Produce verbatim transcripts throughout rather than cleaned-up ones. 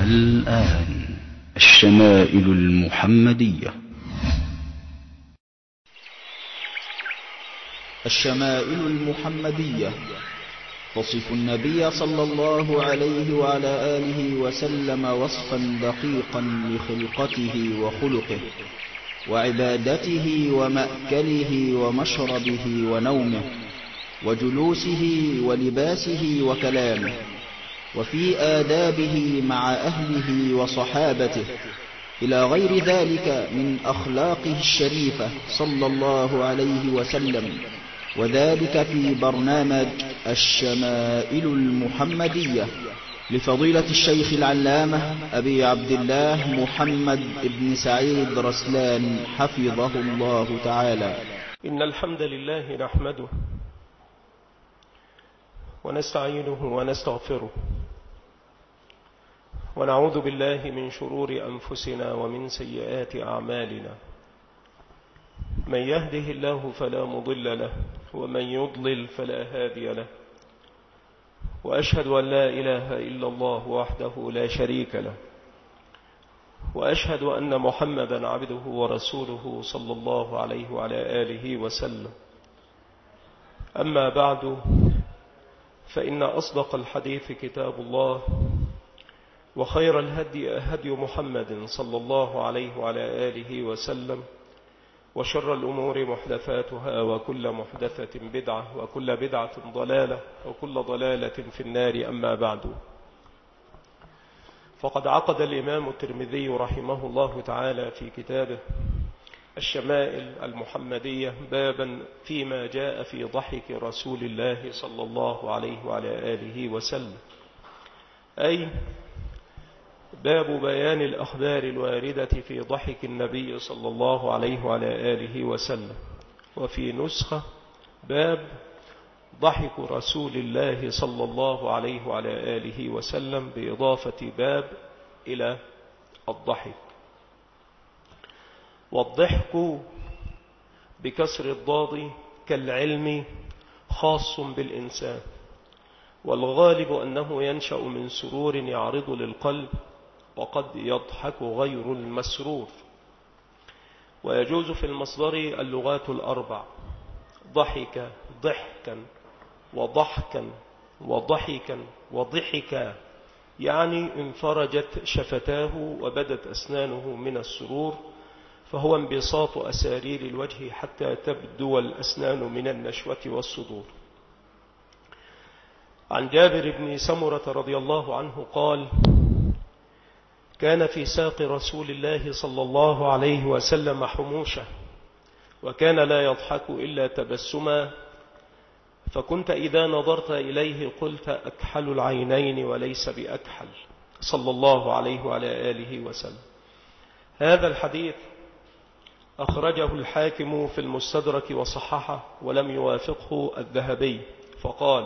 والآن الشمائل المحمدية. الشمائل المحمدية تصف النبي صلى الله عليه وعلى آله وسلم وصفا دقيقا لخلقته وخلقه وعبادته ومأكله ومشربه ونومه وجلوسه ولباسه وكلامه، وفي آدابه مع أهله وصحابته، إلى غير ذلك من أخلاقه الشريفة صلى الله عليه وسلم، وذلك في برنامج الشمائل المحمدية لفضيلة الشيخ العلامة أبي عبد الله محمد بن سعيد رسلان حفظه الله تعالى. إن الحمد لله نحمده ونستعينه ونستغفره ونعوذ بالله من شرور أنفسنا ومن سيئات أعمالنا. من يهده الله فلا مضل له ومن يضلل فلا هادي له، وأشهد أن لا إله إلا الله وحده لا شريك له، وأشهد أن محمدا عبده ورسوله صلى الله عليه وعلى آله وسلم. أما بعد، فإن أصدق الحديث كتاب الله، وخير الهدي هدي محمد صلى الله عليه وعلى آله وسلم، وشر الأمور محدثاتها، وكل محدثة بدعة، وكل بدعة ضلالة، وكل ضلالة في النار. أما بعد، فقد عقد الإمام الترمذي رحمه الله تعالى في كتابه الشمائل المحمدية بابا فيما جاء في ضحك رسول الله صلى الله عليه وعلى آله وسلم، أي باب بيان الأخبار الواردة في ضحك النبي صلى الله عليه وعلى آله وسلم. وفي نسخة باب ضحك رسول الله صلى الله عليه وعلى آله وسلم بإضافة باب إلى الضحك. والضحك بكسر الضاد كالعلم خاص بالإنسان، والغالب أنه ينشأ من سرور يعرض للقلب، وقد يضحك غير المسرور. ويجوز في المصدر اللغات الأربع: ضحك، ضحكا، وضحكا، وضحكا، وضحكا، يعني انفرجت شفتاه وبدت أسنانه من السرور، فهو انبساط أسارير الوجه حتى تبدو الأسنان من النشوة والصدور. عن جابر بن سمرة رضي الله عنه قال: كان في ساق رسول الله صلى الله عليه وسلم حموشة، وكان لا يضحك إلا تبسما، فكنت إذا نظرت إليه قلت أكحل العينين وليس بأكحل، صلى الله عليه وعلى آله وسلم. هذا الحديث أخرجه الحاكم في المستدرك وصححه، ولم يوافقه الذهبي، فقال: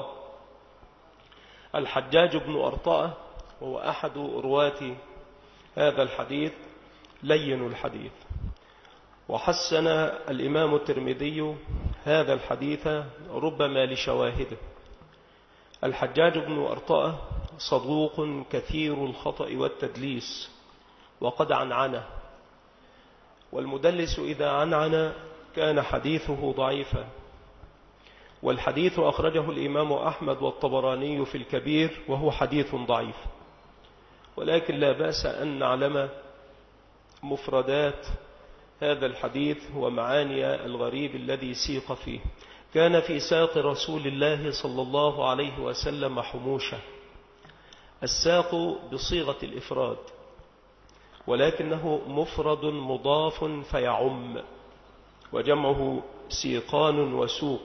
الحجاج بن أرطاة وهو أحد رواة هذا الحديث لين الحديث. وحسن الإمام الترمذي هذا الحديث ربما لشواهده. الحجاج بن أرطاة صدوق كثير الخطأ والتدليس، وقد عنعنه، والمدلس إذا عنعن كان حديثه ضعيفا. والحديث أخرجه الإمام أحمد والطبراني في الكبير، وهو حديث ضعيف، ولكن لا بأس أن نعلم مفردات هذا الحديث ومعاني الغريب الذي سيق فيه. كان في ساق رسول الله صلى الله عليه وسلم حموشة. الساق بصيغة الإفراد، ولكنه مفرد مضاف فيعم، وجمعه سيقان وسوق.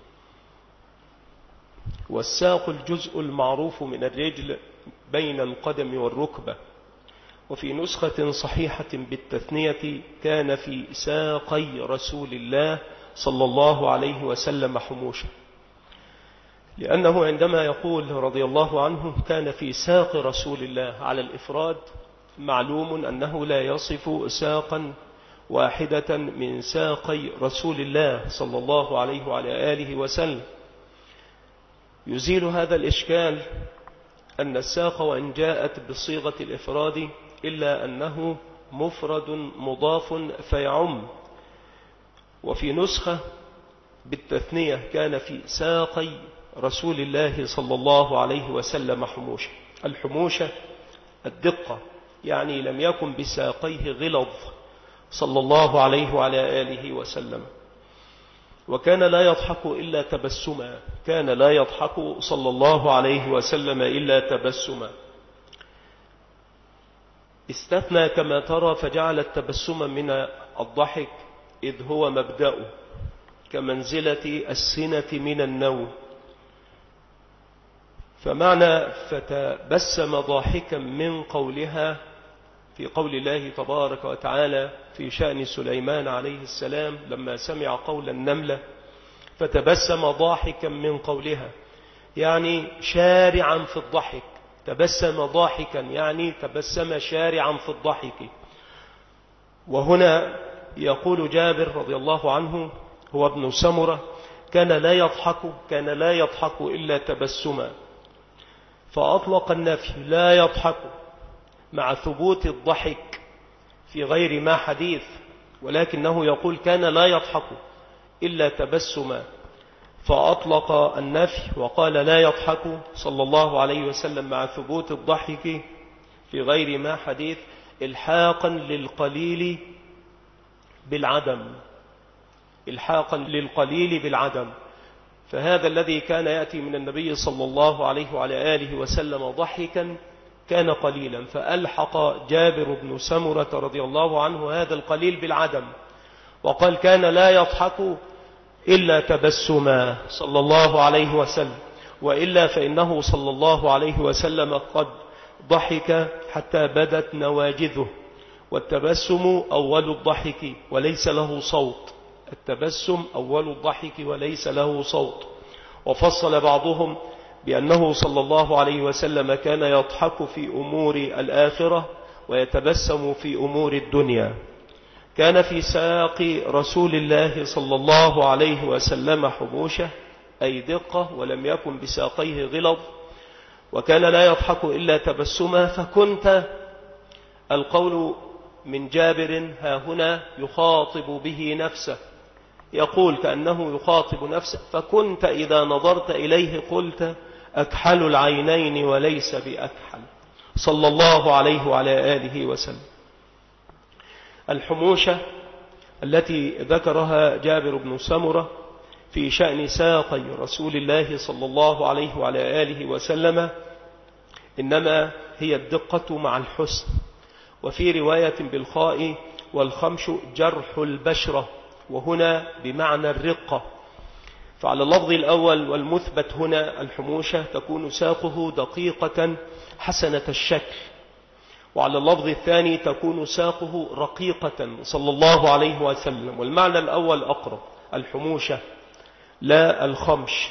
والساق الجزء المعروف من الرجل بين القدم والركبة. وفي نسخة صحيحة بالتثنية: كان في ساقي رسول الله صلى الله عليه وسلم حموشة، لأنه عندما يقول رضي الله عنه كان في ساق رسول الله على الإفراد، معلوم أنه لا يصف ساقا واحدة من ساقي رسول الله صلى الله عليه وعلى آله وسلم. يزيل هذا الإشكال أن الساق وإن جاءت بصيغة الإفراد إلا أنه مفرد مضاف فيعم، وفي نسخة بالتثنية كان في ساقي رسول الله صلى الله عليه وسلم حموشة. الحموشة الدقة، يعني لم يكن بساقيه غلظ صلى الله عليه وعلى آله وسلم. وكان لا يضحك إلا تبسما، كان لا يضحك صلى الله عليه وسلم إلا تبسما. استثنى كما ترى فجعل التبسم من الضحك إذ هو مبدأه، كمنزلة السنة من النوم. فمعنى فتبسم ضاحكا من قولها في قول الله تبارك وتعالى في شأن سليمان عليه السلام لما سمع قول النملة فتبسم ضاحكا من قولها، يعني شارعا في الضحك. تبسم ضاحكا يعني تبسم شارعا في الضحك. وهنا يقول جابر رضي الله عنه هو ابن سمرة كان لا يضحك كان لا يضحك إلا تبسما، فأطلق النفي لا يضحك مع ثبوت الضحك في غير ما حديث، ولكنه يقول كان لا يضحك إلا تبسما، فأطلق النفي وقال لا يضحك صلى الله عليه وسلم مع ثبوت الضحك في غير ما حديث، إلحاقا للقليل بالعدم، إلحاقا للقليل بالعدم. فهذا الذي كان يأتي من النبي صلى الله عليه وعلى آله وسلم ضحكا كان قليلا، فألحق جابر بن سمرة رضي الله عنه هذا القليل بالعدم وقال كان لا يضحك إلا تبسما صلى الله عليه وسلم، وإلا فإنه صلى الله عليه وسلم قد ضحك حتى بدت نواجذه، والتبسم أول الضحك وليس له صوت، التبسم أول الضحك وليس له صوت. وفصل بعضهم بأنه صلى الله عليه وسلم كان يضحك في أمور الآخرة ويتبسم في أمور الدنيا. كان في ساق رسول الله صلى الله عليه وسلم حموشة أي دقة، ولم يكن بساقيه غلظ، وكان لا يضحك إلا تبسما. فكنت القول من جابر ها هنا يخاطب به نفسه، يقول كأنه يخاطب نفسه، فكنت إذا نظرت إليه قلت أكحل العينين وليس بأكحل صلى الله عليه وعلى آله وسلم. الحموشة التي ذكرها جابر بن سمرة في شأن ساقي رسول الله صلى الله عليه وعلى آله وسلم إنما هي الدقة مع الحسن، وفي رواية بالخاء والخمش جرح البشرة، وهنا بمعنى الرقة. فعلى اللفظ الأول والمثبت هنا الحموشة تكون ساقه دقيقة حسنة الشكل، وعلى اللفظ الثاني تكون ساقه رقيقة صلى الله عليه وسلم، والمعنى الأول أقرب، الحموشة لا الخمش.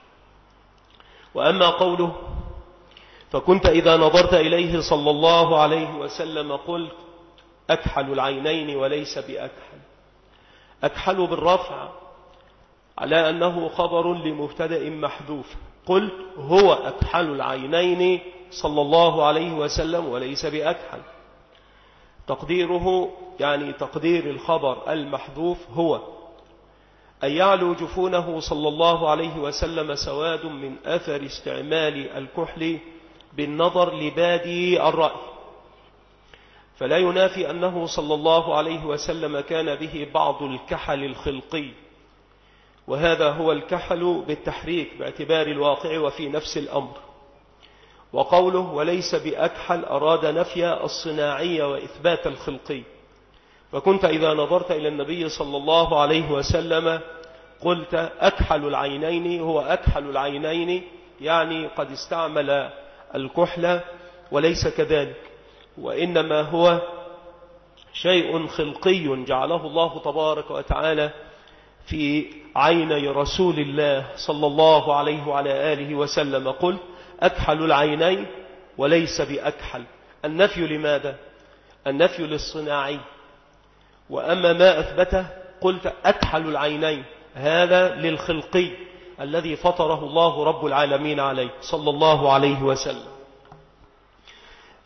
وأما قوله فكنت إذا نظرت إليه صلى الله عليه وسلم قلت أكحل العينين وليس بأكحل، أكحل بالرفع على أنه خبر لمبتدأ محذوف، قلت هو أكحل العينين صلى الله عليه وسلم وليس بأكحل. تقديره يعني تقدير الخبر المحذوف هو أن يعلو جفونه صلى الله عليه وسلم سواد من أثر استعمال الكحل بالنظر لبادي الرأي، فلا ينافي أنه صلى الله عليه وسلم كان به بعض الكحل الخلقي، وهذا هو الكحل بالتحريك باعتبار الواقع وفي نفس الأمر. وقوله وليس بأكحل أراد نفي الصناعية وإثبات الخلقي. فكنت إذا نظرت إلى النبي صلى الله عليه وسلم قلت أكحل العينين، هو أكحل العينين يعني قد استعمل الكحل، وليس كذلك، وإنما هو شيء خلقي جعله الله تبارك وتعالى في عيني رسول الله صلى الله عليه وعلى آله وسلم. قل أكحل العينين وليس بأكحل، النفي لماذا؟ النفي للصناعي. وأما ما أثبته قلت أكحل العينين، هذا للخلقي الذي فطره الله رب العالمين عليه صلى الله عليه وسلم.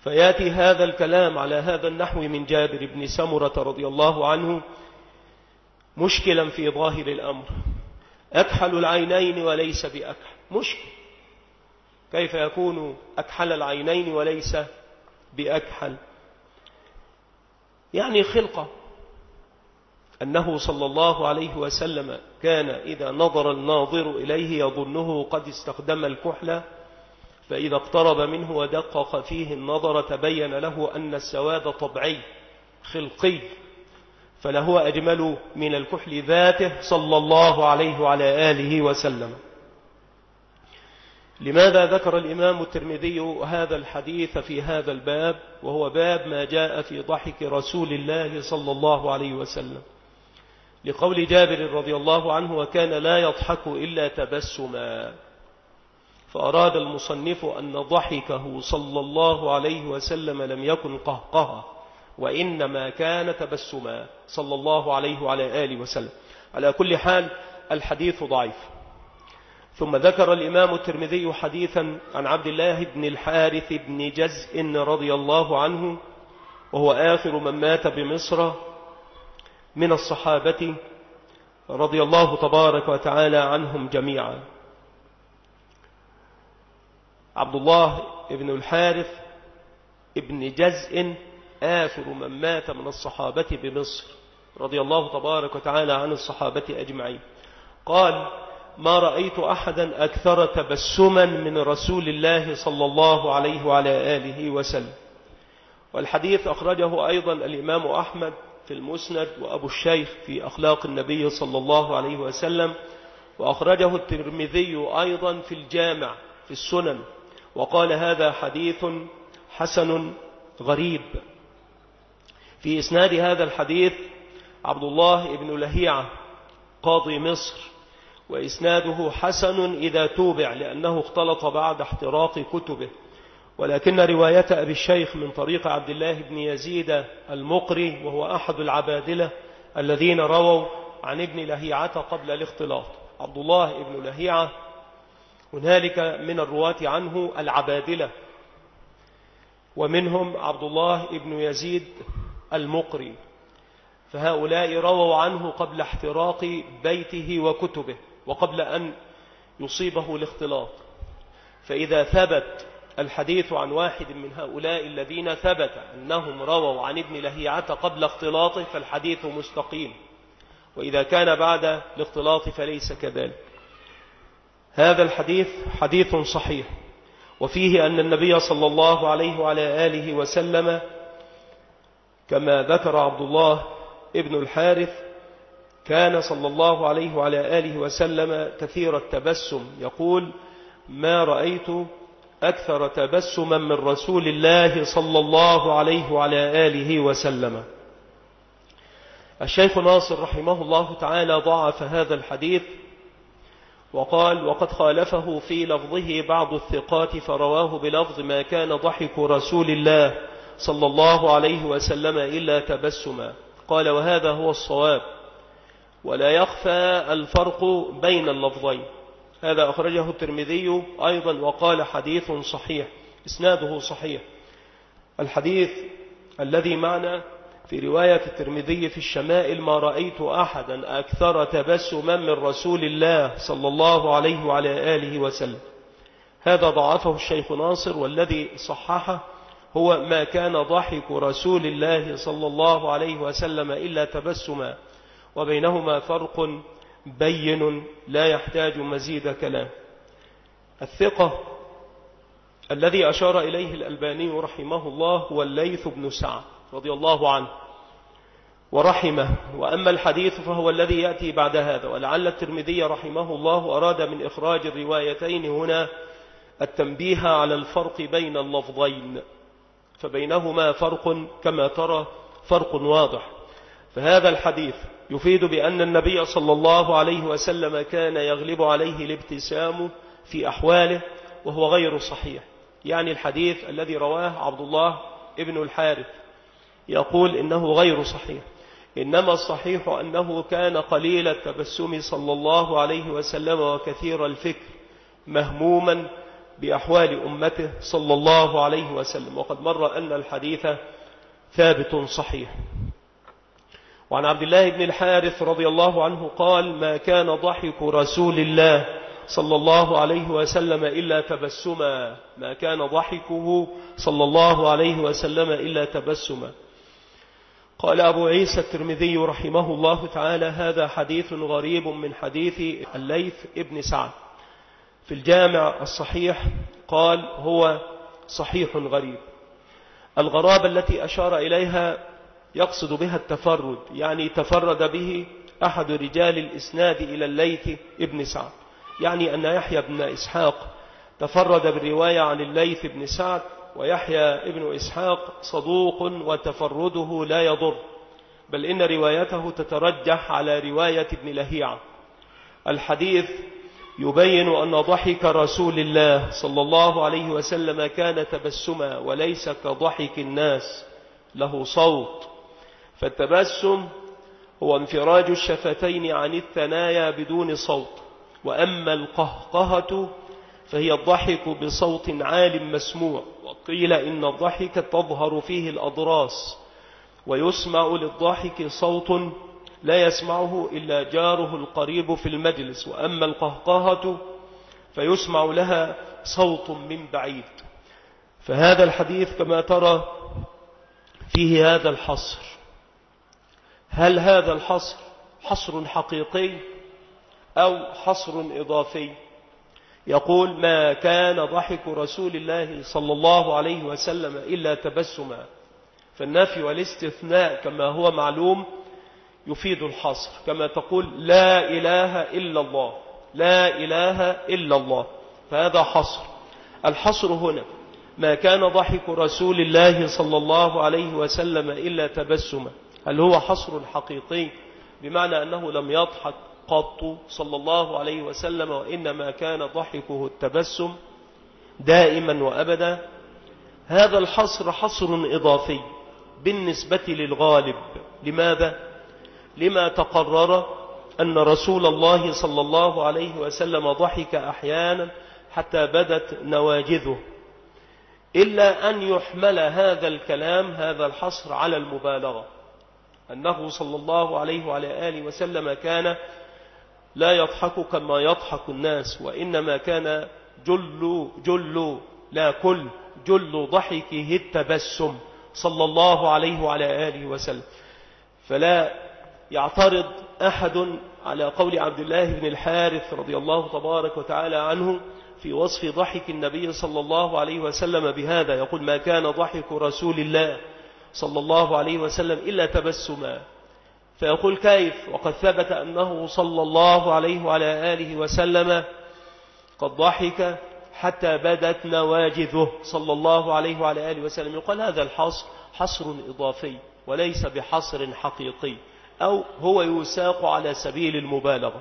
فيأتي هذا الكلام على هذا النحو من جابر بن سمرة رضي الله عنه مشكلا في ظاهر الأمر. أكحل العينين وليس بأكحل، مشكل، كيف يكون أكحل العينين وليس بأكحل؟ يعني خلقة، أنه صلى الله عليه وسلم كان إذا نظر الناظر إليه يظنه قد استخدم الكحل، فإذا اقترب منه ودقق فيه النظر تبين له أن السواد طبيعي خلقي، فلهو أجمل من الكحل ذاته صلى الله عليه وعلى آله وسلم. لماذا ذكر الإمام الترمذي هذا الحديث في هذا الباب وهو باب ما جاء في ضحك رسول الله صلى الله عليه وسلم؟ لقول جابر رضي الله عنه: وكان لا يضحك إلا تبسما. فأراد المصنف أن ضحكه صلى الله عليه وسلم لم يكن قهقها، وإنما كان تبسما صلى الله عليه وعلى آله وسلم. على كل حال الحديث ضعيف. ثم ذكر الإمام الترمذي حديثا عن عبد الله بن الحارث بن جزء رضي الله عنه، وهو آخر من مات بمصر من الصحابة رضي الله تبارك وتعالى عنهم جميعا. عبد الله بن الحارث بن جزء آخر من مات من الصحابة بمصر رضي الله تبارك وتعالى عن الصحابة أجمعين. قال: ما رأيت أحدا أكثر تبسما من رسول الله صلى الله عليه وعلى آله وسلم. والحديث أخرجه أيضا الإمام أحمد في المسند، وأبو الشيخ في أخلاق النبي صلى الله عليه وسلم، وأخرجه الترمذي أيضا في الجامع في السنن، وقال: هذا حديث حسن غريب. في إسناد هذا الحديث عبد الله بن لهيعة قاضي مصر، وإسناده حسن إذا توبع لأنه اختلط بعد احتراق كتبه، ولكن رواية أبي الشيخ من طريق عبد الله بن يزيد المقري، وهو أحد العبادلة الذين رووا عن ابن لهيعة قبل الاختلاط. عبد الله بن لهيعة هنالك من الرواة عنه العبادلة، ومنهم عبد الله بن يزيد المقري، فهؤلاء رووا عنه قبل احتراق بيته وكتبه وقبل أن يصيبه الاختلاط. فإذا ثبت الحديث عن واحد من هؤلاء الذين ثبت أنهم رووا عن ابن لهيعة قبل اختلاطه فالحديث مستقيم، وإذا كان بعد الاختلاط فليس كذلك. هذا الحديث حديث صحيح، وفيه أن النبي صلى الله عليه وعلى آله وسلم كما ذكر عبد الله ابن الحارث كان صلى الله عليه وعلى آله وسلم كثير التبسم، يقول: ما رأيت أكثر تبسما من رسول الله صلى الله عليه وعلى آله وسلم. الشيخ ناصر رحمه الله تعالى ضعف هذا الحديث وقال: وقد خالفه في لفظه بعض الثقات فرواه بلفظ ما كان ضحك رسول الله صلى الله عليه وسلم إلا تبسما. قال: وهذا هو الصواب، ولا يخفى الفرق بين اللفظين. هذا أخرجه الترمذي أيضا وقال: حديث صحيح، إسناده صحيح. الحديث الذي معنا في رواية الترمذي في الشمائل: ما رأيت أحدا أكثر تبسما من رسول الله صلى الله عليه وعلى آله وسلم. هذا ضعفه الشيخ ناصر، والذي صححه هو ما كان ضحك رسول الله صلى الله عليه وسلم إلا تبسما، وبينهما فرق بين لا يحتاج مزيد كلام. الثقة الذي أشار إليه الألباني رحمه الله هو الليث بن سعد رضي الله عنه ورحمه، وأما الحديث فهو الذي يأتي بعد هذا. ولعل الترمذي رحمه الله أراد من إخراج الروايتين هنا التنبيه على الفرق بين اللفظين، فبينهما فرق كما ترى فرق واضح. فهذا الحديث يفيد بأن النبي صلى الله عليه وسلم كان يغلب عليه الابتسام في أحواله، وهو غير صحيح. يعني الحديث الذي رواه عبد الله ابن الحارث يقول إنه غير صحيح، إنما الصحيح أنه كان قليل التبسم صلى الله عليه وسلم وكثير الفكر، مهموما بأحوال أمته صلى الله عليه وسلم. وقد مر أن الحديث ثابت صحيح. وعن عبد الله بن الحارث رضي الله عنه قال: ما كان ضحك رسول الله صلى الله عليه وسلم إلا تبسما ما كان ضحكه صلى الله عليه وسلم إلا تبسما. قال أبو عيسى الترمذي رحمه الله تعالى: هذا حديث غريب من حديث الليث ابن سعد. في الجامع الصحيح قال: هو صحيح غريب. الغرابة التي أشار إليها يقصد بها التفرد، يعني تفرد به أحد رجال الإسناد إلى الليث ابن سعد، يعني أن يحيى بن إسحاق تفرد بالرواية عن الليث بن سعد، ويحيى ابن إسحاق صدوق وتفرده لا يضر، بل إن روايته تترجح على رواية ابن لهيعة. الحديث يبين أن ضحك رسول الله صلى الله عليه وسلم كان تبسما وليس كضحك الناس له صوت. فالتبسم هو انفراج الشفتين عن الثنايا بدون صوت، وأما القهقهة فهي الضحك بصوت عال مسموع. وقيل إن الضحك تظهر فيه الأضراس، ويسمع للضحك صوت لا يسمعه إلا جاره القريب في المجلس، وأما القهقهة فيسمع لها صوت من بعيد. فهذا الحديث كما ترى فيه هذا الحصر. هل هذا الحصر حصر حقيقي أو حصر إضافي؟ يقول: ما كان ضحك رسول الله صلى الله عليه وسلم إلا تبسما. فالنفي والاستثناء كما هو معلوم يفيد الحصر، كما تقول: لا إله إلا الله، لا إله إلا الله، فهذا حصر. الحصر هنا ما كان ضحك رسول الله صلى الله عليه وسلم إلا تبسما. هل هو حصر حقيقي بمعنى أنه لم يضحك قط صلى الله عليه وسلم، وإنما كان ضحكه التبسم دائما وأبدا؟ هذا الحصر حصر إضافي بالنسبة للغالب. لماذا؟ لما تقرر أن رسول الله صلى الله عليه وسلم ضحك أحيانا حتى بدت نواجذه، إلا أن يحمل هذا الكلام هذا الحصر على المبالغة، أنه صلى الله عليه وعلى آله وسلم كان لا يضحك كما يضحك الناس، وإنما كان جل جل لا كل جل ضحكه التبسم صلى الله عليه وعلى آله وسلم. فلا يعترض أحد على قول عبد الله بن الحارث رضي الله تبارك وتعالى عنه في وصف ضحك النبي صلى الله عليه وسلم بهذا. يقول: ما كان ضحك رسول الله صلى الله عليه وسلم إلا تبسما. فيقول: كيف وقد ثبت أنه صلى الله عليه وعلى آله وسلم قد ضحك حتى بدت نواجذه صلى الله عليه وعلى آله وسلم؟ يقال هذا الحصر حصر إضافي وليس بحصر حقيقي، أو هو يساق على سبيل المبالغة.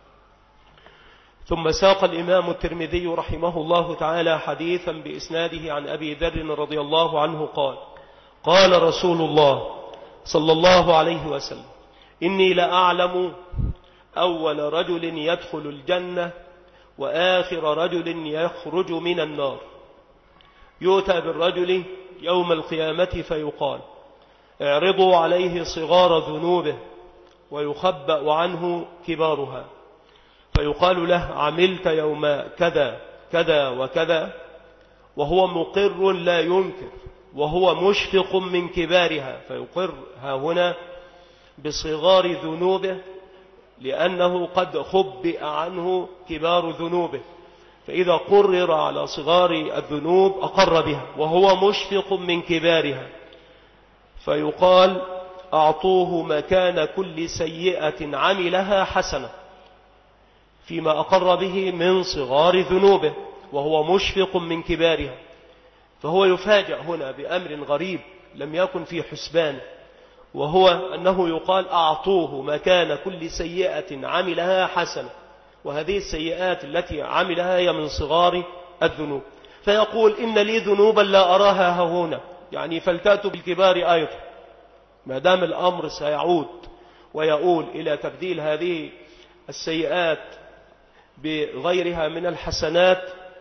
ثم ساق الإمام الترمذي رحمه الله تعالى حديثا بإسناده عن أبي ذر رضي الله عنه قال: قال رسول الله صلى الله عليه وسلم: إني لأعلم أول رجل يدخل الجنة وآخر رجل يخرج من النار. يؤتى بالرجل يوم القيامة فيقال: اعرضوا عليه صغار ذنوبه ويخبأ عنه كبارها، فيقال له: عملت يوم كذا كذا وكذا، وهو مقر لا ينكر وهو مشفق من كبارها، فيقر ها هنا بصغار ذنوبه لأنه قد خبئ عنه كبار ذنوبه، فإذا قرر على صغار الذنوب أقر بها وهو مشفق من كبارها، فيقال: أعطوه مكان كل سيئة عملها حسنة فيما أقر به من صغار ذنوبه وهو مشفق من كبارها. فهو يفاجأ هنا بأمر غريب لم يكن في حسبانه، وهو أنه يقال: أعطوه مكان كل سيئة عملها حسنة، وهذه السيئات التي عملها هي من صغار الذنوب. فيقول: إن لي ذنوبا لا أراها هنا، يعني فلتأتوا بالكبار أيضا، ما دام الأمر سيعود ويقول إلى تبديل هذه السيئات بغيرها من الحسنات،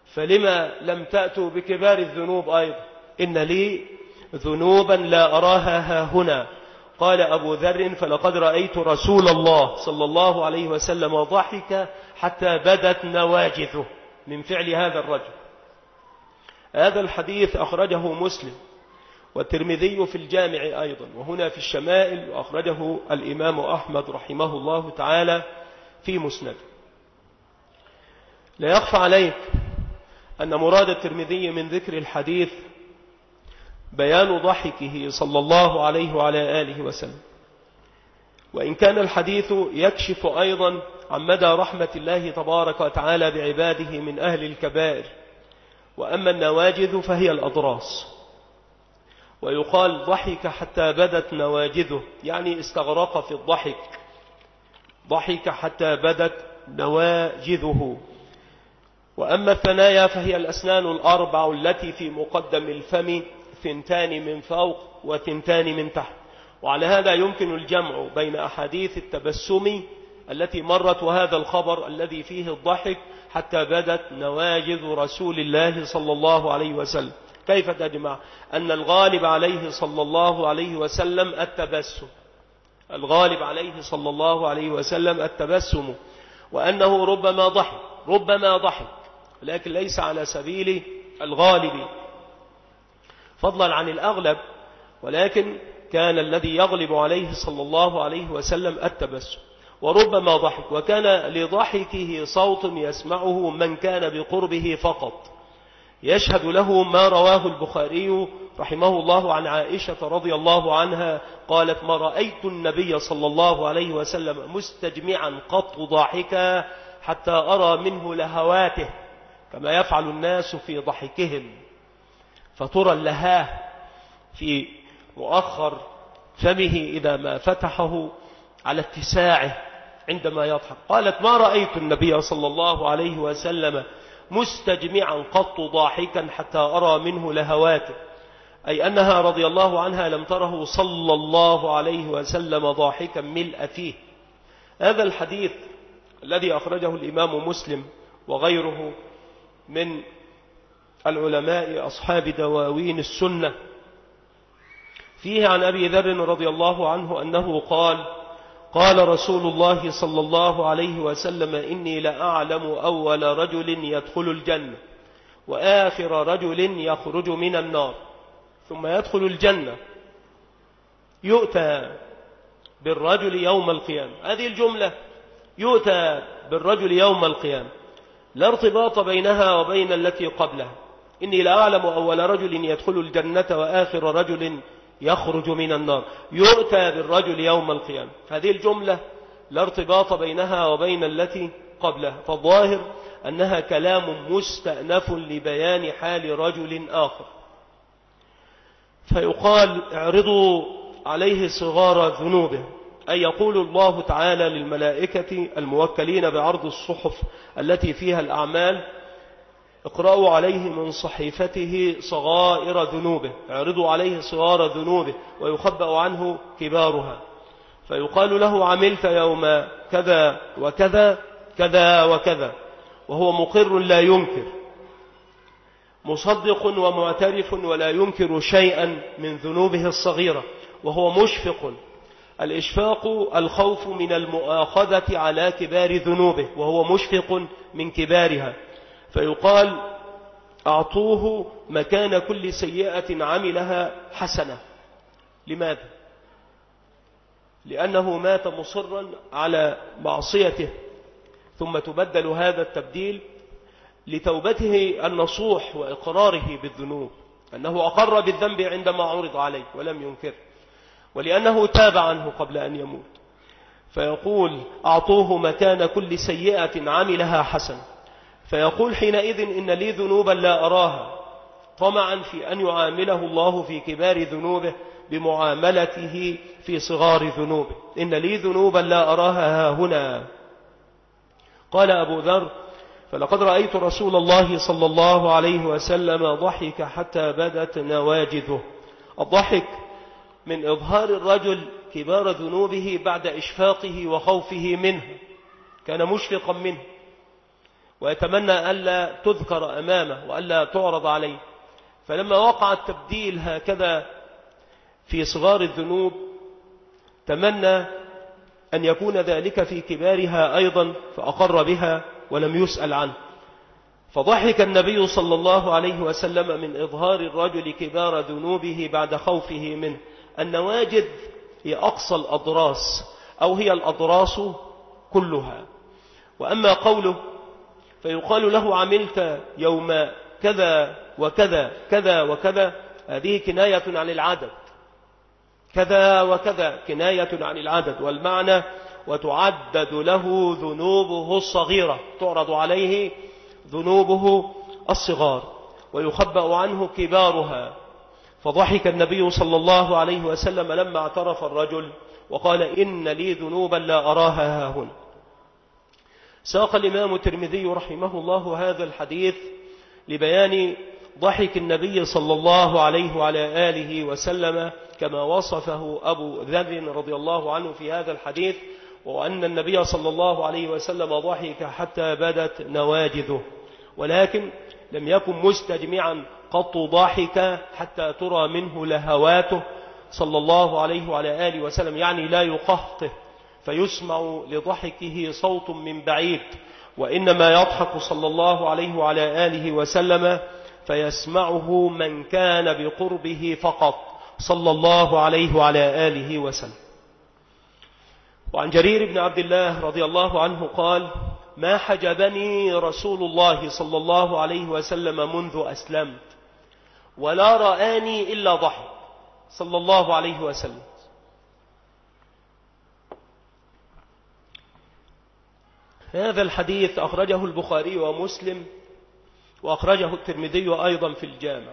فلما لم تأتوا بكبار الذنوب أيضا؟ إن لي ذنوبا لا أراها ها هنا. قال أبو ذر: فلقد رأيت رسول الله صلى الله عليه وسلم ضحك حتى بدت نواجذه من فعل هذا الرجل. هذا الحديث أخرجه مسلم والترمذي في الجامع أيضا، وهنا في الشمائل، وأخرجه الإمام أحمد رحمه الله تعالى في مسند. لا يخفى عليك أن مراد الترمذي من ذكر الحديث بيان ضحكه صلى الله عليه وعلى آله وسلم، وإن كان الحديث يكشف أيضا عن مدى رحمة الله تبارك وتعالى بعباده من أهل الكبائر. وأما النواجذ فهي الأضراس، ويقال ضحك حتى بدت نواجذه، يعني استغرق في الضحك، ضحك حتى بدت نواجذه. وأما الثنايا فهي الأسنان الأربع التي في مقدم الفم، ثنتان من فوق وثنتان من تحت. وعلى هذا يمكن الجمع بين أحاديث التبسم التي مرت وهذا الخبر الذي فيه الضحك حتى بدت نواجذ رسول الله صلى الله عليه وسلم. كيف تجمع؟ أن الغالب عليه صلى الله عليه وسلم التبسم، الغالب عليه صلى الله عليه وسلم التبسم، وأنه ربما ضحك ربما ضحك لكن ليس على سبيل الغالب فضلا عن الأغلب، ولكن كان الذي يغلب عليه صلى الله عليه وسلم التبسم. وربما ضحك، وكان لضحكه صوت يسمعه من كان بقربه فقط. يشهد له ما رواه البخاري رحمه الله عن عائشة رضي الله عنها قالت: ما رأيت النبي صلى الله عليه وسلم مستجمعا قط ضاحكا حتى أرى منه لهواته كما يفعل الناس في ضحكهم، فترى اللهاه في مؤخر فمه إذا ما فتحه على اتساعه عندما يضحك. قالت: ما رأيت النبي صلى الله عليه وسلم مستجمعا قط ضاحكا حتى أرى منه لهواته، أي أنها رضي الله عنها لم تره صلى الله عليه وسلم ضاحكا ملء فيه. هذا الحديث الذي أخرجه الإمام مسلم وغيره من العلماء أصحاب دواوين السنة فيه عن أبي ذر رضي الله عنه أنه قال: قال رسول الله صلى الله عليه وسلم: إني لأعلم أول رجل يدخل الجنة وآخر رجل يخرج من النار، ثم يدخل الجنة يؤتى بالرجل يوم القيامة. هذه الجملة يؤتى بالرجل يوم القيامة لا ارتباط بينها وبين التي قبلها. إني لأعلم أول رجل يدخل الجنة وآخر رجل يخرج من النار، يؤتى بالرجل يوم القيامة. هذه الجملة لا ارتباط بينها وبين التي قبلها، فالظاهر أنها كلام مستأنف لبيان حال رجل آخر. فيقال: اعرضوا عليه صغار ذنوبه، أي يقول الله تعالى للملائكة الموكلين بعرض الصحف التي فيها الأعمال: اقرأوا عليه من صحيفته صغائر ذنوبه، اعرضوا عليه صغار ذنوبه ويخبأ عنه كبارها. فيقال له: عملت يوم كذا وكذا كذا وكذا، وهو مقر لا ينكر، مصدق ومعترف ولا ينكر شيئا من ذنوبه الصغيرة، وهو مشفق. الإشفاق الخوف من المؤاخذة على كبار ذنوبه، وهو مشفق من كبارها. فيقال: أعطوه مكان كل سيئة عملها حسنة. لماذا؟ لأنه مات مصرا على معصيته، ثم تبدل هذا التبديل لتوبته النصوح وإقراره بالذنوب، أنه أقر بالذنب عندما عرض عليه ولم ينكر، ولأنه تاب عنه قبل أن يموت. فيقول: أعطوه مكان كل سيئة عملها حسنة. فيقول حينئذ: إن لي ذنوبا لا أراها، طمعا في أن يعامله الله في كبار ذنوبه بمعاملته في صغار ذنوبه. إن لي ذنوبا لا أراها ها هنا. قال أبو ذر: فلقد رأيت رسول الله صلى الله عليه وسلم ضحك حتى بدت نواجذه. الضحك من إظهار الرجل كبار ذنوبه بعد إشفاقه وخوفه منه، كان مشفقا منه. ويتمنى ألا تذكر أمامه وألا تعرض عليه. فلما وقع التبديل هكذا في صغار الذنوب تمنى أن يكون ذلك في كبارها أيضا، فأقر بها ولم يسأل عنه. فضحك النبي صلى الله عليه وسلم من إظهار الرجل كبار ذنوبه بعد خوفه منه. النواجذ هي أقصى الأضراس أو هي الأضراس كلها. وأما قوله فيقال له عملت يوم كذا وكذا كذا وكذا، هذه كناية عن العدد، كذا وكذا كناية عن العدد، والمعنى وتعدد له ذنوبه الصغيرة، تعرض عليه ذنوبه الصغار ويخبأ عنه كبارها. فضحك النبي صلى الله عليه وسلم لما اعترف الرجل وقال إن لي ذنوبا لا أراها هاهنا. ساق الإمام الترمذي رحمه الله هذا الحديث لبيان ضحك النبي صلى الله عليه وعلى آله وسلم كما وصفه أبو ذر رضي الله عنه في هذا الحديث، وأن النبي صلى الله عليه وسلم ضحك حتى بدت نواجذه، ولكن لم يكن مستجمعا قط ضاحك حتى ترى منه لهواته صلى الله عليه وعلى آله وسلم، يعني لا يقهقه فيسمع لضحكه صوت من بعيد، وإنما يضحك صلى الله عليه وعلى آله وسلم فيسمعه من كان بقربه فقط صلى الله عليه وعلى آله وسلم. وعن جرير بن عبد الله رضي الله عنه قال ما حجبني رسول الله صلى الله عليه وسلم منذ أسلمت ولا رآني إلا ضحك صلى الله عليه وسلم. هذا الحديث أخرجه البخاري ومسلم، وأخرجه الترمذي أيضا في الجامع.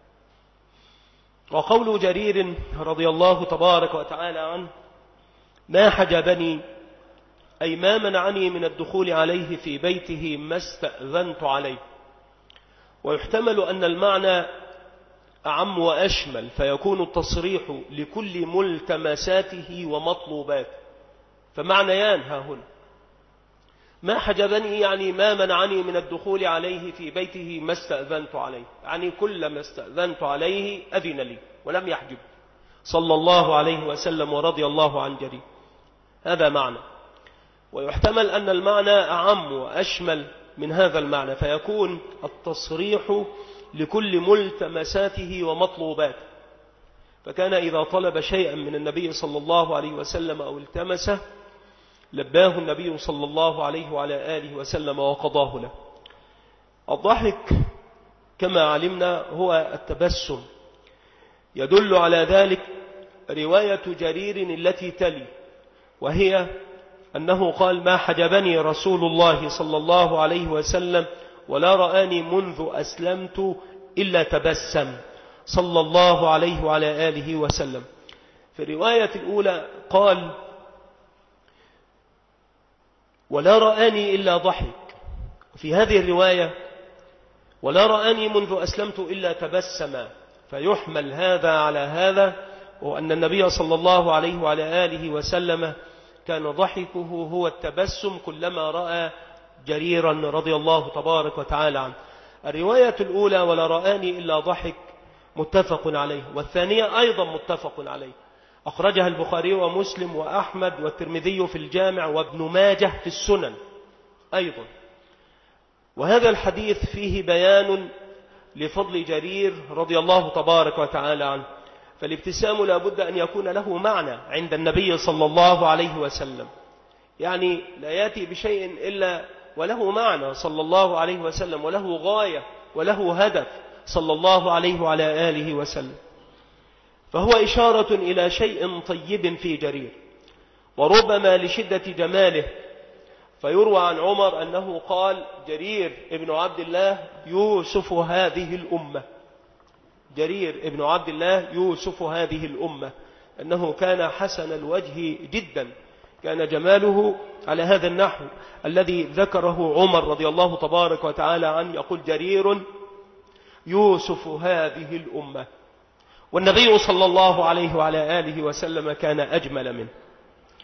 وقول جرير رضي الله تبارك وتعالى عنه ما حجبني أي ما منعني من الدخول عليه في بيته ما استأذنت عليه. ويحتمل أن المعنى أعم وأشمل، فيكون التصريح لكل ملتمساته ومطلوباته. فمعنيان ها هنا، ما حجبني يعني ما منعني من الدخول عليه في بيته ما استأذنت عليه، يعني كل ما استأذنت عليه أذن لي ولم يحجب صلى الله عليه وسلم ورضي الله عن جرير. هذا معنى. ويحتمل أن المعنى أعم وأشمل من هذا المعنى، فيكون التصريح لكل ملتمساته ومطلوباته. فكان إذا طلب شيئا من النبي صلى الله عليه وسلم أو التمسه لباه النبي صلى الله عليه وعلى آله وسلم وقضاه له. الضحك كما علمنا هو التبسم، يدل على ذلك رواية جرير التي تلي، وهي أنه قال ما حجبني رسول الله صلى الله عليه وسلم ولا رآني منذ أسلمت إلا تبسم صلى الله عليه وعلى آله وسلم. في الرواية الأولى قال ولا رآني إلا ضحك، في هذه الرواية ولا رآني منذ أسلمت إلا تبسم، فيحمل هذا على هذا، وأن النبي صلى الله عليه وعلى آله وسلم كان ضحكه هو التبسم كلما رأى جريرا رضي الله تبارك وتعالى عنه. الرواية الأولى ولا رآني إلا ضحك متفق عليه، والثانية أيضا متفق عليه، أخرجها البخاري ومسلم وأحمد والترمذي في الجامع وابن ماجه في السنن أيضا. وهذا الحديث فيه بيان لفضل جرير رضي الله تبارك وتعالى عنه، فالابتسام لا بد أن يكون له معنى عند النبي صلى الله عليه وسلم، يعني لا يأتي بشيء إلا وله معنى صلى الله عليه وسلم، وله غاية وله هدف صلى الله عليه وعلى آله وسلم. فهو إشارة إلى شيء طيب في جرير، وربما لشدة جماله، فيروى عن عمر أنه قال جرير ابن عبد الله يوسف هذه الأمة، جرير ابن عبد الله يوسف هذه الأمة، أنه كان حسن الوجه جدا، كان جماله على هذا النحو الذي ذكره عمر رضي الله تبارك وتعالى عنه، يقول جرير يوسف هذه الأمة، والنبي صلى الله عليه وعلى آله وسلم كان أجمل منه.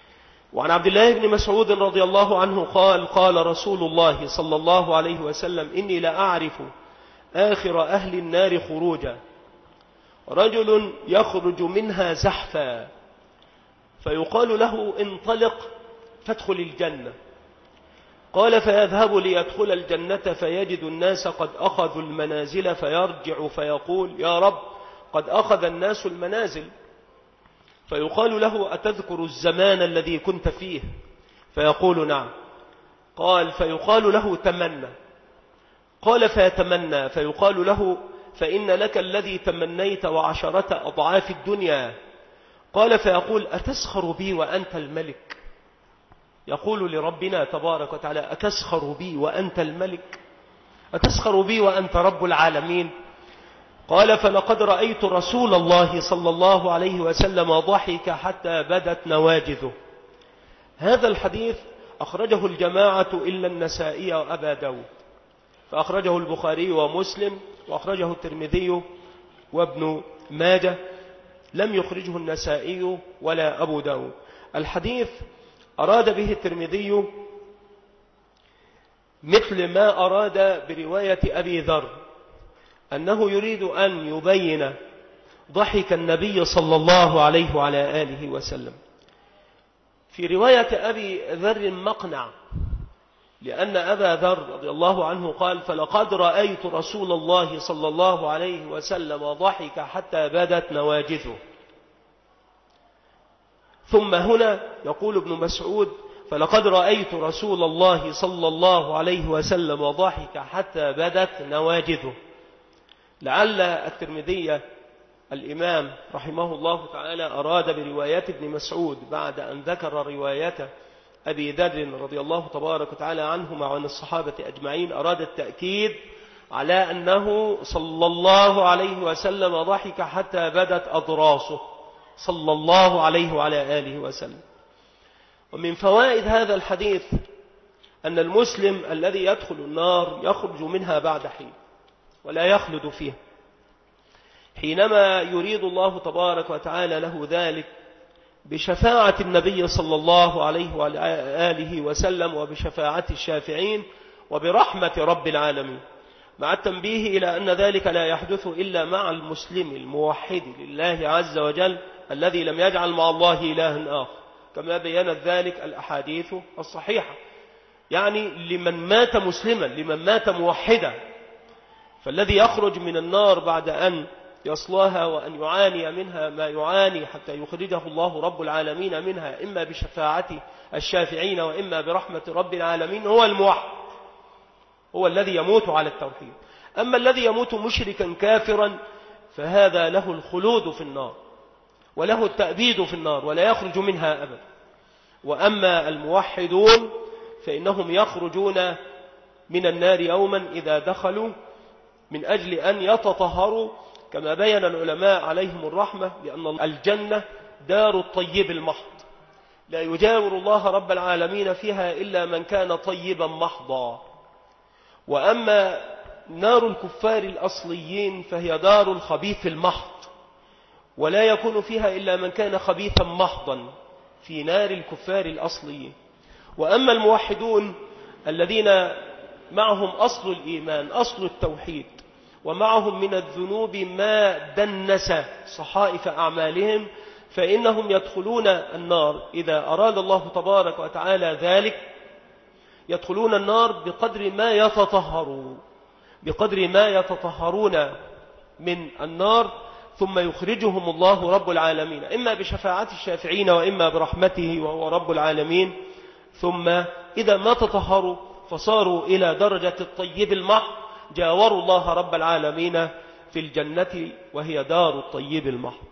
وعن عبد الله بن مسعود رضي الله عنه قال قال رسول الله صلى الله عليه وسلم إني لأعرف آخر أهل النار خروجا رجل يخرج منها زحفا فيقال له انطلق فادخل الجنة. قال فيذهب ليدخل الجنة فيجد الناس قد أخذوا المنازل فيرجع فيقول يا رب قد أخذ الناس المنازل. فيقال له أتذكر الزمان الذي كنت فيه؟ فيقول نعم. قال فيقال له تمنى. قال فيتمنى فيقال له فإن لك الذي تمنيت وعشرة أضعاف الدنيا. قال فيقول أتسخر بي وأنت الملك؟ يقول لربنا تبارك وتعالى أتسخر بي وأنت الملك؟ أتسخر بي وأنت رب العالمين؟ قال فلقد رأيت رسول الله صلى الله عليه وسلم ضحك حتى بدت نواجذه. هذا الحديث أخرجه الجماعة إلا النسائي وأبا داود، فأخرجه البخاري ومسلم وأخرجه الترمذي وابن ماجه، لم يخرجه النسائي ولا أبو داود. الحديث أراد به الترمذي مثل ما أراد برواية أبي ذر، أنه يريد أن يبين ضحك النبي صلى الله عليه وعلى آله وسلم. في رواية أبي ذر مقنع، لأن أبا ذر رضي الله عنه قال فلقد رأيت رسول الله صلى الله عليه وسلم ضحك حتى بدت نواجذه. ثم هنا يقول ابن مسعود فلقد رأيت رسول الله صلى الله عليه وسلم ضحك حتى بدت نواجذه. لعل الترمذي الإمام رحمه الله تعالى أراد بروايات ابن مسعود بعد أن ذكر روايات أبي ذر رضي الله تبارك وتعالى عنهما وعن الصحابة أجمعين، أراد التأكيد على أنه صلى الله عليه وسلم ضحك حتى بدت أضراسه صلى الله عليه وعلى آله وسلم. ومن فوائد هذا الحديث أن المسلم الذي يدخل النار يخرج منها بعد حين ولا يخلد فيها، حينما يريد الله تبارك وتعالى له ذلك بشفاعة النبي صلى الله عليه وآله وسلم وبشفاعة الشافعين وبرحمة رب العالمين، مع التنبيه إلى أن ذلك لا يحدث إلا مع المسلم الموحد لله عز وجل الذي لم يجعل مع الله إلها آخر، كما بيّنت ذلك الأحاديث الصحيحة. يعني لمن مات مسلما، لمن مات موحدا، فالذي يخرج من النار بعد أن يصلاها وأن يعاني منها ما يعاني حتى يخرجه الله رب العالمين منها إما بشفاعة الشافعين وإما برحمة رب العالمين هو الموحد، هو الذي يموت على التوحيد. أما الذي يموت مشركا كافرا فهذا له الخلود في النار وله التأبيد في النار ولا يخرج منها أبدا. وأما الموحدون فإنهم يخرجون من النار يوما إذا دخلوا من أجل أن يتطهروا، كما بين العلماء عليهم الرحمة، لأن الجنة دار الطيب المحض، لا يجاور الله رب العالمين فيها إلا من كان طيبا محضا. وأما نار الكفار الأصليين فهي دار الخبيث المحض، ولا يكون فيها إلا من كان خبيثا محضا في نار الكفار الأصليين. وأما الموحدون الذين معهم أصل الإيمان أصل التوحيد ومعهم من الذنوب ما دنس صحائف أعمالهم فإنهم يدخلون النار إذا أراد الله تبارك وتعالى ذلك، يدخلون النار بقدر ما يتطهرون بقدر ما يتطهرون من النار، ثم يخرجهم الله رب العالمين إما بشفاعة الشافعين وإما برحمته وهو رب العالمين. ثم إذا ما تطهروا فصاروا إلى درجة الطيب المحض جاوروا الله رب العالمين في الجنة وهي دار الطيب المحض.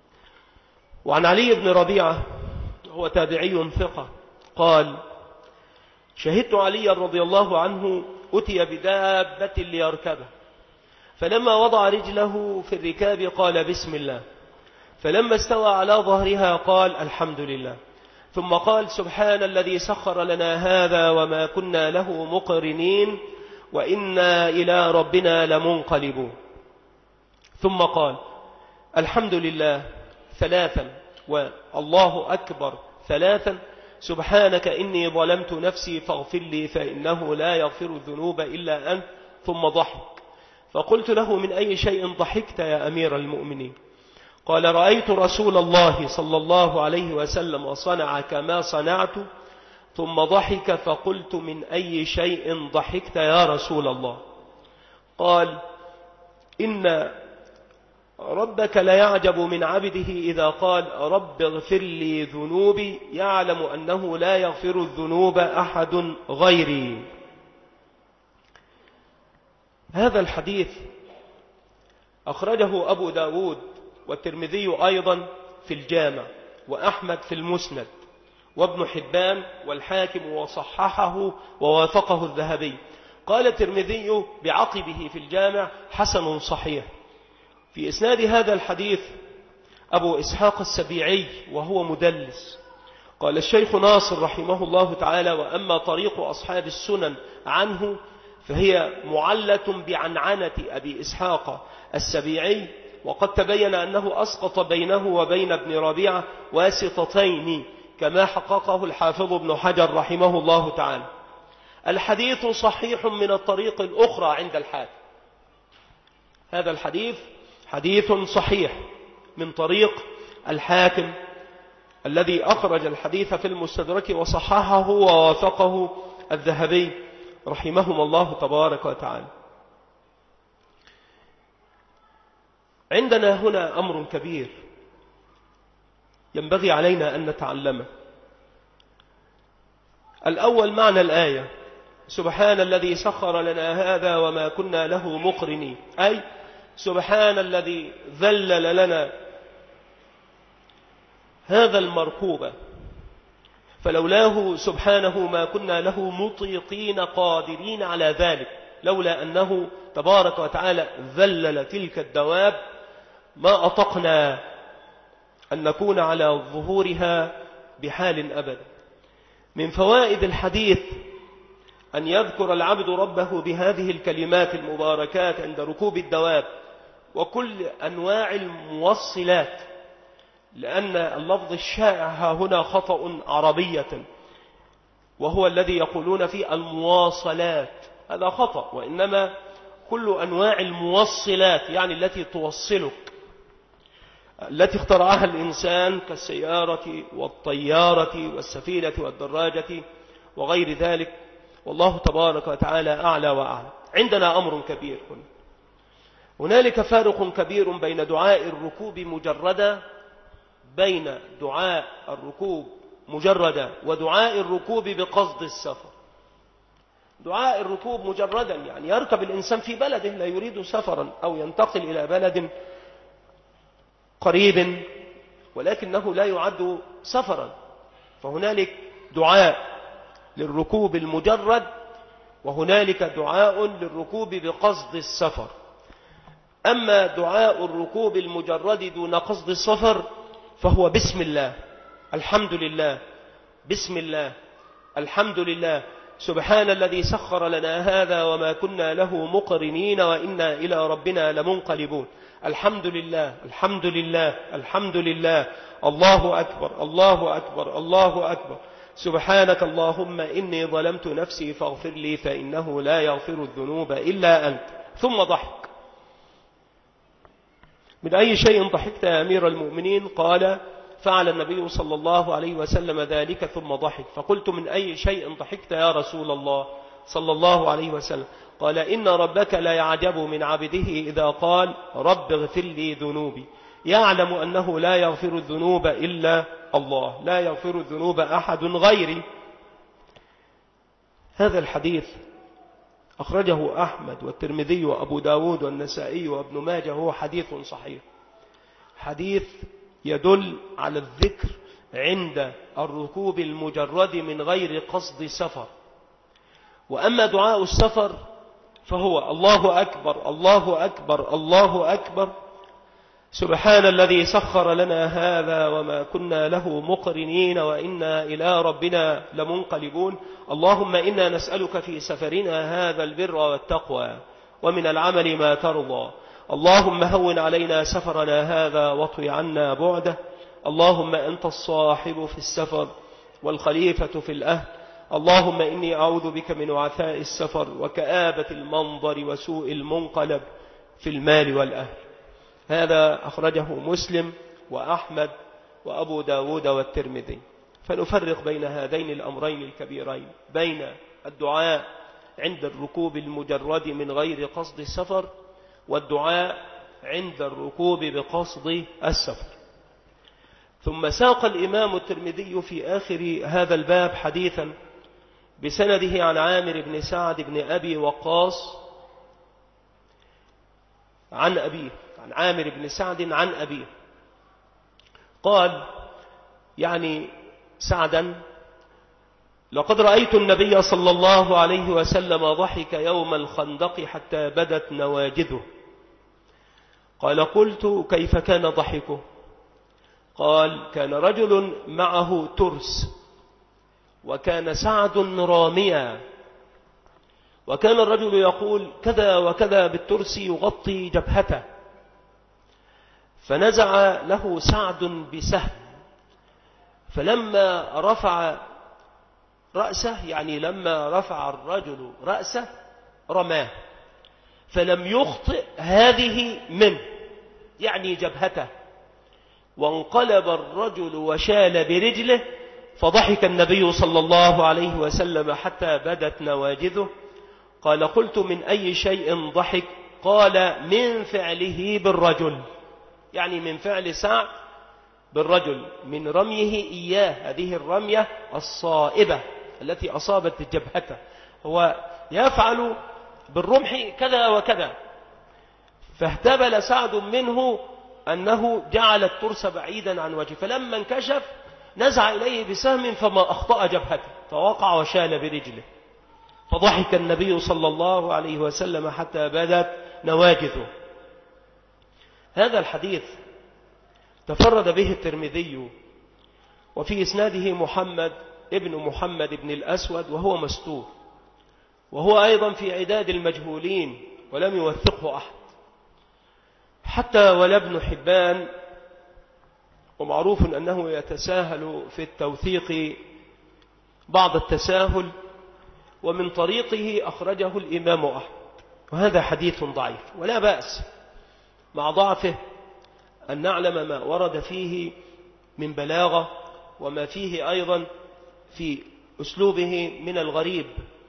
وعن علي بن ربيعة هو تابعي ثقة قال شهدت علي رضي الله عنه أتي بدابة ليركبه، فلما وضع رجله في الركاب قال بسم الله، فلما استوى على ظهرها قال الحمد لله، ثم قال سبحان الذي سخر لنا هذا وما كنا له مقرنين وإنا إلى ربنا لمنقلبون، ثم قال الحمد لله ثلاثا والله أكبر ثلاثا، سبحانك إني ظلمت نفسي فاغفر لي فإنه لا يغفر الذنوب إلا أنت. ثم ضحك. فقلت له: من أي شيء ضحكت يا أمير المؤمنين؟ قال: رأيت رسول الله صلى الله عليه وسلم صنع كما صنعت. ثم ضحك. فقلت: من أي شيء ضحكت يا رسول الله؟ قال: إن ربك ليعجب من عبده إذا قال رب اغفر لي ذنوبي، يعلم أنه لا يغفر الذنوب أحد غيري. هذا الحديث أخرجه أبو داود والترمذي أيضا في الجامع، وأحمد في المسند، وابن حبان والحاكم وصححه ووافقه الذهبي. قال الترمذي بعقبه في الجامع: حسن صحيح. في إسناد هذا الحديث أبو إسحاق السبيعي وهو مدلس. قال الشيخ ناصر رحمه الله تعالى: وأما طريق أصحاب السنن عنه فهي معلة بعنعنة أبي إسحاق السبيعي، وقد تبين أنه أسقط بينه وبين ابن ربيعة واسطتين كما حققه الحافظ ابن حجر رحمه الله تعالى. الحديث صحيح من الطريق الأخرى عند الحاكم. هذا الحديث حديث صحيح من طريق الحاكم الذي أخرج الحديث في المستدرك وصححه ووافقه الذهبي رحمهم الله تبارك وتعالى. عندنا هنا أمر كبير ينبغي علينا أن نتعلمه. الأول معنى الآية: سبحان الذي سخر لنا هذا وما كنا له مقرنين، أي سبحان الذي ذلل لنا هذا المركوب، فلولاه سبحانه ما كنا له مطيقين قادرين على ذلك، لولا أنه تبارك وتعالى ذلل تلك الدواب ما أطقنا أن نكون على ظهورها بحال أبدا. من فوائد الحديث أن يذكر العبد ربه بهذه الكلمات المباركات عند ركوب الدواب وكل أنواع الموصلات، لأن اللفظ الشائع هنا خطأ عربية، وهو الذي يقولون فيه المواصلات، هذا خطأ، وإنما كل أنواع الموصلات يعني التي توصلك، التي اخترعها الإنسان كالسيارة والطيارة والسفينة والدراجة وغير ذلك، والله تبارك وتعالى أعلى وأعلى. عندنا أمر كبير هنا. هنالك فارق كبير بين دعاء الركوب مجردا بين دعاء الركوب مجردا ودعاء الركوب بقصد السفر. دعاء الركوب مجردا يعني يركب الإنسان في بلده لا يريد سفرا، أو ينتقل إلى بلد قريب ولكنه لا يعد سفرا، فهنالك دعاء للركوب المجرد وهنالك دعاء للركوب بقصد السفر. أما دعاء الركوب المجرد دون قصد السفر فهو بسم الله، الحمد لله، بسم الله، الحمد لله، سبحان الذي سخر لنا هذا وما كنا له مقرنين وإنا إلى ربنا لمنقلبون، الحمد لله، الحمد لله، الحمد لله، الله أكبر، الله أكبر، الله أكبر، سبحانك اللهم إني ظلمت نفسي فاغفر لي فإنه لا يغفر الذنوب إلا أنت. ثم ضحك. من أي شيء ضحكت يا أمير المؤمنين؟ قال: فعل النبي صلى الله عليه وسلم ذلك ثم ضحك. فقلت: من أي شيء ضحكت يا رسول الله صلى الله عليه وسلم؟ قال: إن ربك لا يعجب من عبده إذا قال رب اغفر لي ذنوبي، يعلم أنه لا يغفر الذنوب إلا الله، لا يغفر الذنوب أحد غيري. هذا الحديث أخرجه أحمد والترمذي وأبو داود والنسائي وابن ماجه، هو حديث صحيح، حديث يدل على الذكر عند الركوب المجرد من غير قصد سفر. وأما دعاء السفر فهو الله أكبر، الله أكبر، الله أكبر، سبحان الذي سخر لنا هذا وما كنا له مقرنين وإنا إلى ربنا لمنقلبون، اللهم إنا نسألك في سفرنا هذا البر والتقوى ومن العمل ما ترضى، اللهم هون علينا سفرنا هذا واطوي عنا بعده، اللهم أنت الصاحب في السفر والخليفة في الأهل. اللهم إني أعوذ بك من وعثاء السفر وكآبة المنظر وسوء المنقلب في المال والأهل. هذا أخرجه مسلم وأحمد وأبو داود والترمذي. فنفرق بين هذين الأمرين الكبيرين، بين الدعاء عند الركوب المجرد من غير قصد السفر، والدعاء عند الركوب بقصد السفر. ثم ساق الإمام الترمذي في آخر هذا الباب حديثا بسنده عن عامر بن سعد بن أبي وقاص عن أبيه، عن عامر بن سعد عن أبيه قال يعني سعدا: لقد رأيت النبي صلى الله عليه وسلم ضحك يوم الخندق حتى بدت نواجذه. قال: قلت: كيف كان ضحكه؟ قال: كان رجل معه ترس، وكان سعد راميا، وكان الرجل يقول كذا وكذا بالترس يغطي جبهته، فنزع له سعد بسهم، فلما رفع رأسه، يعني لما رفع الرجل رأسه رماه، فلم يخطئ هذه منه، يعني جبهته، وانقلب الرجل وشال برجله، فضحك النبي صلى الله عليه وسلم حتى بدت نواجذه. قال: قلت: من أي شيء ضحك؟ قال: من فعله بالرجل، يعني من فعل سعد بالرجل، من رميه إياه، هذه الرمية الصائبة التي أصابت جبهته، هو يفعل بالرمح كذا وكذا، فاهتبل سعد منه أنه جعل الترس بعيدا عن وجهه، فلما انكشف نزع إليه بسهم فما أخطأ جبهته، فوقع وشال برجله، فضحك النبي صلى الله عليه وسلم حتى بدت نواجذه. هذا الحديث تفرد به الترمذي، وفي إسناده محمد ابن محمد بن الأسود وهو مستور، وهو أيضا في عداد المجهولين ولم يوثقه أحد، حتى ولا ابن حبان، ومعروف أنه يتساهل في التوثيق بعض التساهل، ومن طريقه أخرجه الإمام أحمد، وهذا حديث ضعيف، ولا بأس مع ضعفه أن نعلم ما ورد فيه من بلاغة، وما فيه أيضا في أسلوبه من الغريب،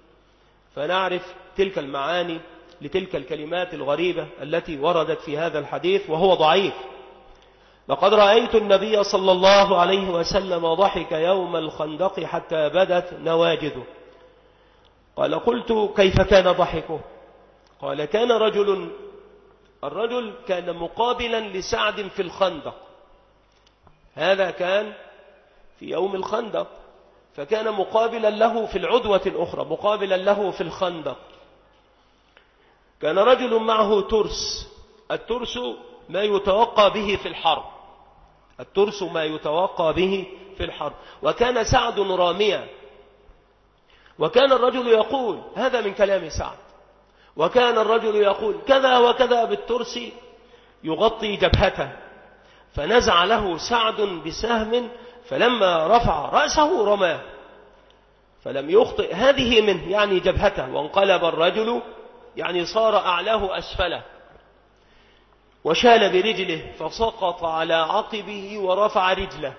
فنعرف تلك المعاني لتلك الكلمات الغريبة التي وردت في هذا الحديث، وهو ضعيف. لقد رأيت النبي صلى الله عليه وسلم ضحك يوم الخندق حتى بدت نواجذه. قال: قلت: كيف كان ضحكه؟ قال: كان رجل الرجل كان مقابلا لسعد في الخندق، هذا كان في يوم الخندق، فكان مقابلا له في العدوة الأخرى، مقابلا له في الخندق. كان رجل معه ترس، الترس ما يتوقى به في الحرب، الترس ما يتوقى به في الحرب، وكان سعد راميا، وكان الرجل يقول، هذا من كلام سعد، وكان الرجل يقول كذا وكذا بالترس يغطي جبهته، فنزع له سعد بسهم، فلما رفع رأسه رماه، فلم يخطئ هذه منه، يعني جبهته، وانقلب الرجل، يعني صار أعلاه أسفله، وشال برجله فسقط على عقبه ورفع رجله،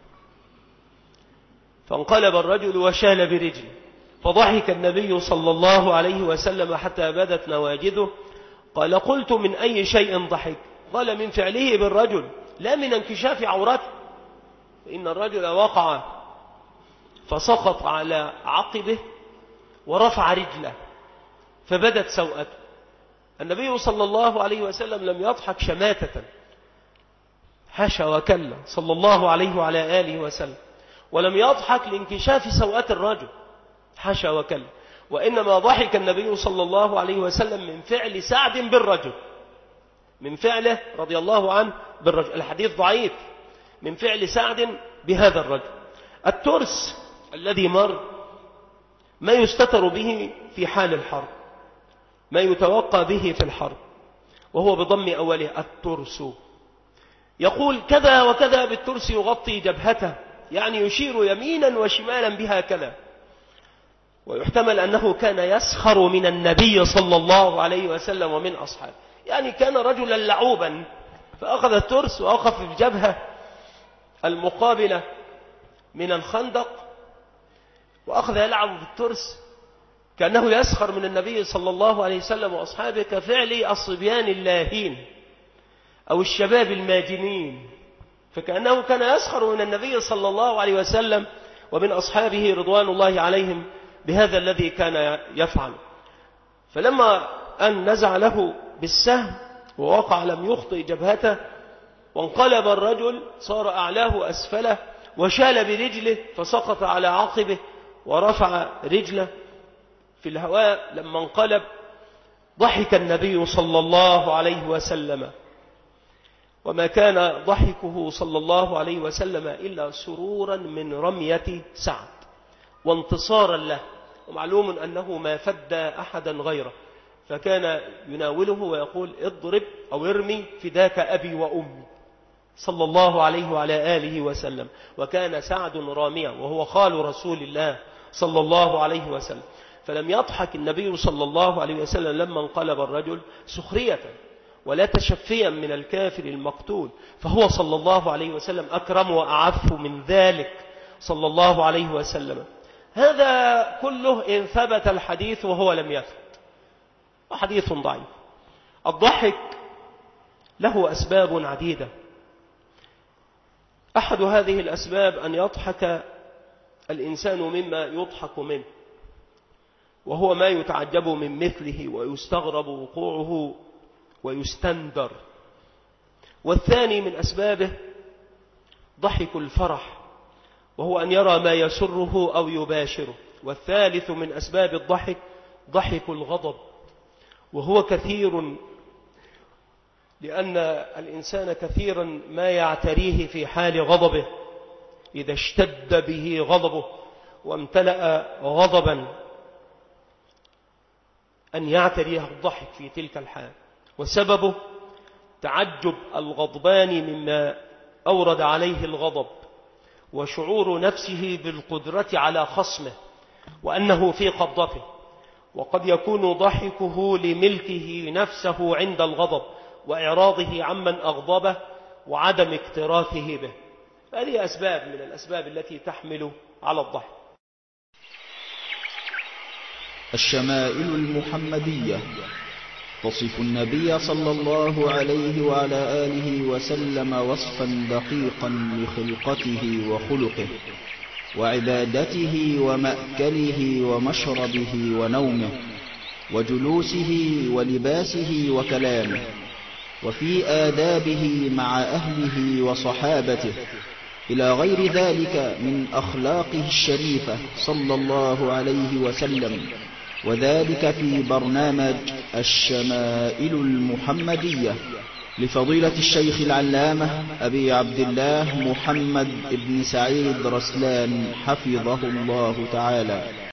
فانقلب الرجل وشال برجله، فضحك النبي صلى الله عليه وسلم حتى بدت نواجذه. قال: قلت: من أي شيء ضحك؟ قال: من فعله بالرجل، لا من انكشاف عورته، إن الرجل وقع فسقط على عقبه ورفع رجله فبدت سوءته. النبي صلى الله عليه وسلم لم يضحك شماتة، حاشا وكلا، صلى الله عليه وعلى آله وسلم، ولم يضحك لانكشاف سوءة الرجل، حاشا وكلا، وإنما ضحك النبي صلى الله عليه وسلم من فعل سعد بالرجل، من فعله رضي الله عنه بالرجل. الحديث ضعيف، من فعل سعد بهذا الرجل. الترس الذي مر ما يستتر به في حال الحرب، ما يتوقى به في الحرب، وهو بضم أوله الترس، يقول كذا وكذا بالترس يغطي جبهته، يعني يشير يمينا وشمالا بها كذا. ويحتمل أنه كان يسخر من النبي صلى الله عليه وسلم ومن أصحابه، يعني كان رجلا لعوبا، فأخذ الترس وأوقف في الجبهة المقابلة من الخندق وأخذ يلعب بالترس كأنه يسخر من النبي صلى الله عليه وسلم وأصحابه، كفعل الصبيان اللاهين أو الشباب الماجنين، فكأنه كان يسخر من النبي صلى الله عليه وسلم ومن أصحابه رضوان الله عليهم بهذا الذي كان يفعل. فلما أن نزع له بالسهم ووقع لم يخطئ جبهته، وانقلب الرجل صار أعلاه أسفله وشال برجله فسقط على عقبه ورفع رجله في الهواء. لما انقلب ضحك النبي صلى الله عليه وسلم، وما كان ضحكه صلى الله عليه وسلم إلا سرورا من رمية سعد وانتصارا له، ومعلوم أنه ما فدى أحدا غيره، فكان يناوله ويقول اضرب أو ارمي فداك أبي وأمي صلى الله عليه وعلى آله وسلم. وكان سعد راميا وهو خال رسول الله صلى الله عليه وسلم، فلم يضحك النبي صلى الله عليه وسلم لما انقلب الرجل سخرية ولا تشفيا من الكافر المقتول، فهو صلى الله عليه وسلم أكرم وأعف من ذلك صلى الله عليه وسلم. هذا كله إن ثبت الحديث وهو لم يثبت، وحديث ضعيف. الضحك له أسباب عديدة، أحد هذه الأسباب أن يضحك الإنسان مما يضحك منه، وهو ما يتعجب من مثله ويستغرب وقوعه ويستندر. والثاني من أسبابه ضحك الفرح، وهو أن يرى ما يسره أو يباشره. والثالث من أسباب الضحك ضحك الغضب، وهو كثير، لأن الإنسان كثيرا ما يعتريه في حال غضبه إذا اشتد به غضبه وامتلأ غضبا أن يعتريه الضحك في تلك الحال. وسببه تعجب الغضبان مما أورد عليه الغضب، وشعور نفسه بالقدرة على خصمه وأنه في قبضته. وقد يكون ضحكه لملكه نفسه عند الغضب وإعراضه عمن أغضبه وعدم اكتراثه به. هذه أسباب من الأسباب التي تحمل على الضحك. الشمائل المحمدية تصف النبي صلى الله عليه وعلى آله وسلم وصفا دقيقا لخلقته وخلقه وعبادته ومأكله ومشربه ونومه وجلوسه ولباسه وكلامه، وفي آدابه مع أهله وصحابته، إلى غير ذلك من أخلاقه الشريفة صلى الله عليه وسلم، وذلك في برنامج الشمائل المحمدية لفضيلة الشيخ العلامة أبي عبد الله محمد بن سعيد رسلان حفظه الله تعالى.